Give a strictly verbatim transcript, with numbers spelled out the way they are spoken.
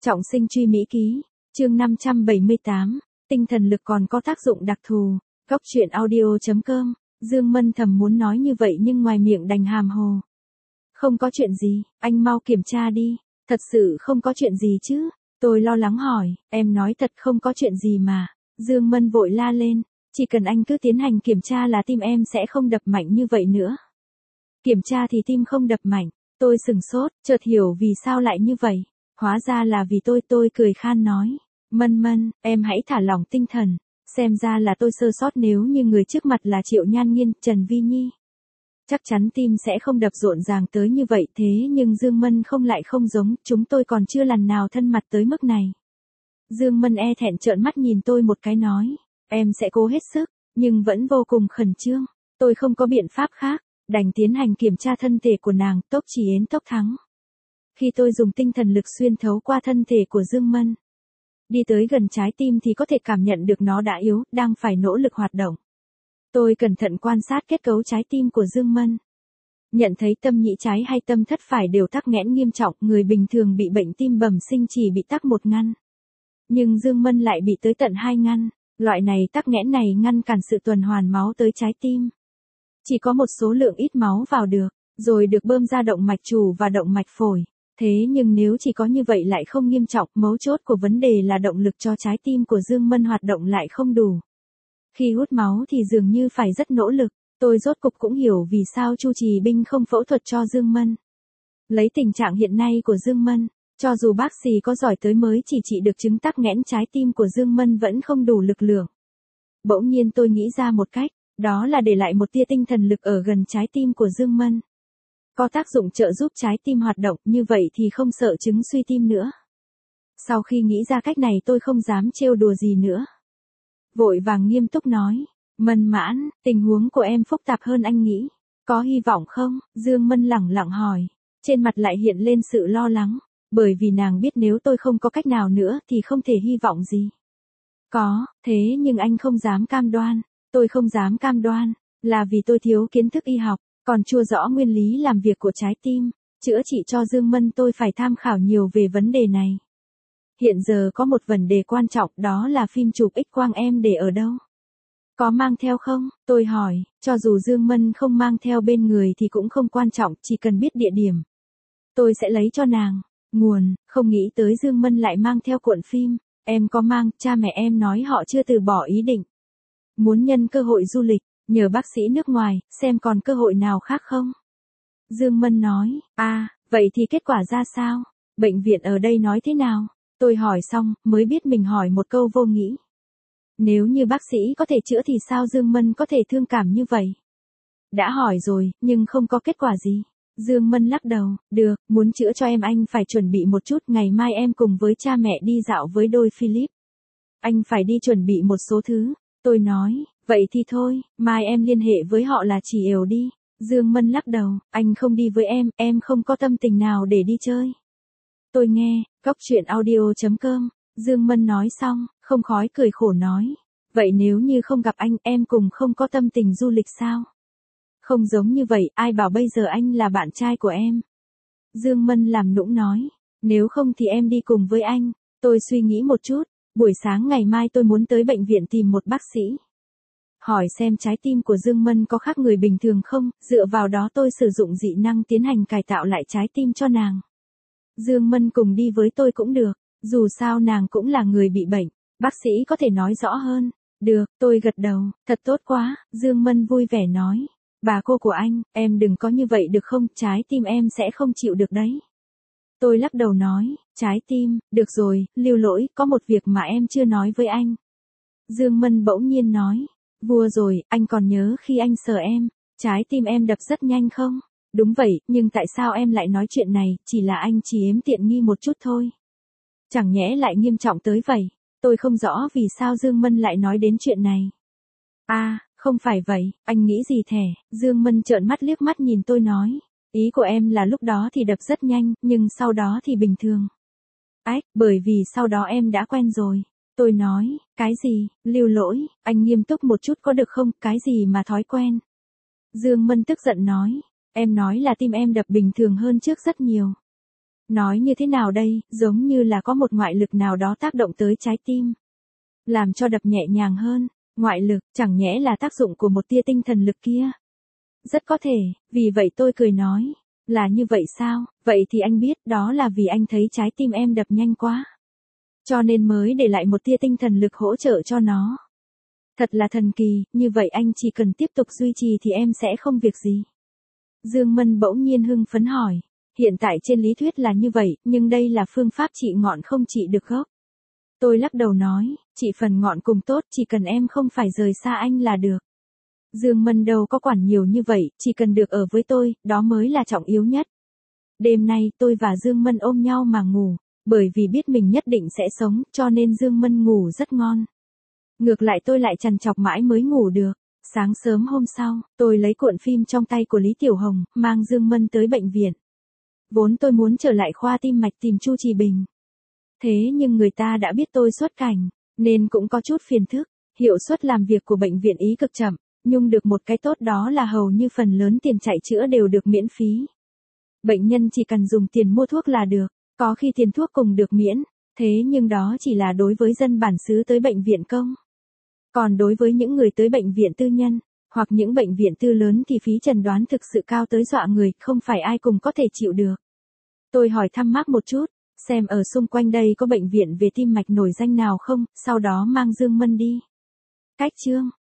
Trọng sinh truy mỹ ký, chương năm trăm bảy mươi tám, tinh thần lực còn có tác dụng đặc thù, góc truyện audio.com, Dương Mân thầm muốn nói như vậy nhưng ngoài miệng đành hàm hồ. Không có chuyện gì, anh mau kiểm tra đi, thật sự không có chuyện gì chứ, tôi lo lắng hỏi, em nói thật không có chuyện gì mà, Dương Mân vội la lên, chỉ cần anh cứ tiến hành kiểm tra là tim em sẽ không đập mạnh như vậy nữa. Kiểm tra thì tim không đập mạnh, tôi sừng sốt, chợt hiểu vì sao lại như vậy. Hóa ra là vì tôi tôi cười khan nói. Mân Mân, em hãy thả lỏng tinh thần. Xem ra là tôi sơ sót nếu như người trước mặt là Triệu Nhan Nghiên, Trần Vi Nhi. Chắc chắn tim sẽ không đập rộn ràng tới như vậy thế nhưng Dương Mân không lại không giống, chúng tôi còn chưa lần nào thân mật tới mức này. Dương Mân e thẹn trợn mắt nhìn tôi một cái nói. Em sẽ cố hết sức, nhưng vẫn vô cùng khẩn trương. Tôi không có biện pháp khác, đành tiến hành kiểm tra thân thể của nàng, tốc chỉ yến tốc thắng. Khi tôi dùng tinh thần lực xuyên thấu qua thân thể của Dương Mân, đi tới gần trái tim thì có thể cảm nhận được nó đã yếu, đang phải nỗ lực hoạt động. Tôi cẩn thận quan sát kết cấu trái tim của Dương Mân. Nhận thấy tâm nhĩ trái hay tâm thất phải đều tắc nghẽn nghiêm trọng, người bình thường bị bệnh tim bẩm sinh chỉ bị tắc một ngăn. Nhưng Dương Mân lại bị tới tận hai ngăn, loại này tắc nghẽn này ngăn cản sự tuần hoàn máu tới trái tim. Chỉ có một số lượng ít máu vào được, rồi được bơm ra động mạch chủ và động mạch phổi. Thế nhưng nếu chỉ có như vậy lại không nghiêm trọng, mấu chốt của vấn đề là động lực cho trái tim của Dương Mân hoạt động lại không đủ. Khi hút máu thì dường như phải rất nỗ lực, tôi rốt cục cũng hiểu vì sao Chu Trì Binh không phẫu thuật cho Dương Mân. Lấy tình trạng hiện nay của Dương Mân, cho dù bác sĩ có giỏi tới mới chỉ trị được chứng tắc nghẽn trái tim của Dương Mân vẫn không đủ lực lượng. Bỗng nhiên tôi nghĩ ra một cách, đó là để lại một tia tinh thần lực ở gần trái tim của Dương Mân. Có tác dụng trợ giúp trái tim hoạt động, như vậy thì không sợ chứng suy tim nữa. Sau khi nghĩ ra cách này tôi không dám trêu đùa gì nữa. Vội vàng nghiêm túc nói, Mân Mãn, tình huống của em phức tạp hơn anh nghĩ. Có hy vọng không? Dương Mân lẳng lặng hỏi. Trên mặt lại hiện lên sự lo lắng, bởi vì nàng biết nếu tôi không có cách nào nữa thì không thể hy vọng gì. Có, thế nhưng anh không dám cam đoan. Tôi không dám cam đoan, là vì tôi thiếu kiến thức y học. Còn chưa rõ nguyên lý làm việc của trái tim, chữa trị cho Dương Mân tôi phải tham khảo nhiều về vấn đề này. Hiện giờ có một vấn đề quan trọng đó là phim chụp X-quang em để ở đâu? Có mang theo không? Tôi hỏi, cho dù Dương Mân không mang theo bên người thì cũng không quan trọng, chỉ cần biết địa điểm. Tôi sẽ lấy cho nàng. Nguồn, không nghĩ tới Dương Mân lại mang theo cuộn phim, em có mang, cha mẹ em nói họ chưa từ bỏ ý định. Muốn nhân cơ hội du lịch. Nhờ bác sĩ nước ngoài, xem còn cơ hội nào khác không? Dương Mân nói, à, vậy thì kết quả ra sao? Bệnh viện ở đây nói thế nào? Tôi hỏi xong, mới biết mình hỏi một câu vô nghĩa. Nếu như bác sĩ có thể chữa thì sao Dương Mân có thể thương cảm như vậy? Đã hỏi rồi, nhưng không có kết quả gì. Dương Mân lắc đầu, được, muốn chữa cho em anh phải chuẩn bị một chút, ngày mai em cùng với cha mẹ đi dạo với đôi Philip. Anh phải đi chuẩn bị một số thứ. Tôi nói, vậy thì thôi, mai em liên hệ với họ là chỉ ều đi. Dương Mân lắc đầu, anh không đi với em, em không có tâm tình nào để đi chơi. Tôi nghe, góc truyện audio.com, Dương Mân nói xong, không khói cười khổ nói. Vậy nếu như không gặp anh, em cùng không có tâm tình du lịch sao? Không giống như vậy, ai bảo bây giờ anh là bạn trai của em? Dương Mân làm nũng nói, nếu không thì em đi cùng với anh. Tôi suy nghĩ một chút. Buổi sáng ngày mai tôi muốn tới bệnh viện tìm một bác sĩ. Hỏi xem trái tim của Dương Mân có khác người bình thường không, dựa vào đó tôi sử dụng dị năng tiến hành cải tạo lại trái tim cho nàng. Dương Mân cùng đi với tôi cũng được, dù sao nàng cũng là người bị bệnh, bác sĩ có thể nói rõ hơn. Được, tôi gật đầu, thật tốt quá, Dương Mân vui vẻ nói. Bà cô của anh, em đừng có như vậy được không, trái tim em sẽ không chịu được đấy. Tôi lắc đầu nói, trái tim, được rồi, Lưu Lỗi, có một việc mà em chưa nói với anh. Dương Mân bỗng nhiên nói, vua rồi, anh còn nhớ khi anh sờ em, trái tim em đập rất nhanh không? Đúng vậy, nhưng tại sao em lại nói chuyện này, chỉ là anh chỉ ếm tiện nghi một chút thôi. Chẳng nhẽ lại nghiêm trọng tới vậy, tôi không rõ vì sao Dương Mân lại nói đến chuyện này. À, không phải vậy, anh nghĩ gì thẻ, Dương Mân trợn mắt liếc mắt nhìn tôi nói. Ý của em là lúc đó thì đập rất nhanh, nhưng sau đó thì bình thường. Ách, bởi vì sau đó em đã quen rồi. Tôi nói, cái gì, Lưu Lỗi, anh nghiêm túc một chút có được không, cái gì mà thói quen. Dương Mân tức giận nói, em nói là tim em đập bình thường hơn trước rất nhiều. Nói như thế nào đây, giống như là có một ngoại lực nào đó tác động tới trái tim. Làm cho đập nhẹ nhàng hơn, ngoại lực, chẳng nhẽ là tác dụng của một tia tinh thần lực kia. Rất có thể, vì vậy tôi cười nói, là như vậy sao, vậy thì anh biết đó là vì anh thấy trái tim em đập nhanh quá. Cho nên mới để lại một tia tinh thần lực hỗ trợ cho nó. Thật là thần kỳ, như vậy anh chỉ cần tiếp tục duy trì thì em sẽ không việc gì. Dương Mân bỗng nhiên hưng phấn hỏi, hiện tại trên lý thuyết là như vậy, nhưng đây là phương pháp trị ngọn không trị được gốc. Tôi lắc đầu nói, trị phần ngọn cùng tốt, chỉ cần em không phải rời xa anh là được. Dương Mân đâu có quản nhiều như vậy, chỉ cần được ở với tôi, đó mới là trọng yếu nhất. Đêm nay tôi và Dương Mân ôm nhau mà ngủ, bởi vì biết mình nhất định sẽ sống, cho nên Dương Mân ngủ rất ngon. Ngược lại tôi lại trằn trọc mãi mới ngủ được. Sáng sớm hôm sau, tôi lấy cuộn phim trong tay của Lý Tiểu Hồng, mang Dương Mân tới bệnh viện. Vốn tôi muốn trở lại khoa tim mạch tìm Chu Trì Bình. Thế nhưng người ta đã biết tôi xuất cảnh, nên cũng có chút phiền phức. Hiệu suất làm việc của bệnh viện ý cực chậm, nhưng được một cái tốt đó là hầu như phần lớn tiền chạy chữa đều được miễn phí. Bệnh nhân chỉ cần dùng tiền mua thuốc là được, có khi tiền thuốc cùng được miễn, thế nhưng đó chỉ là đối với dân bản xứ tới bệnh viện công. Còn đối với những người tới bệnh viện tư nhân, hoặc những bệnh viện tư lớn thì phí chẩn đoán thực sự cao tới dọa người, không phải ai cùng có thể chịu được. Tôi hỏi thăm Mark một chút, xem ở xung quanh đây có bệnh viện về tim mạch nổi danh nào không, sau đó mang Dương Mân đi. Cách chương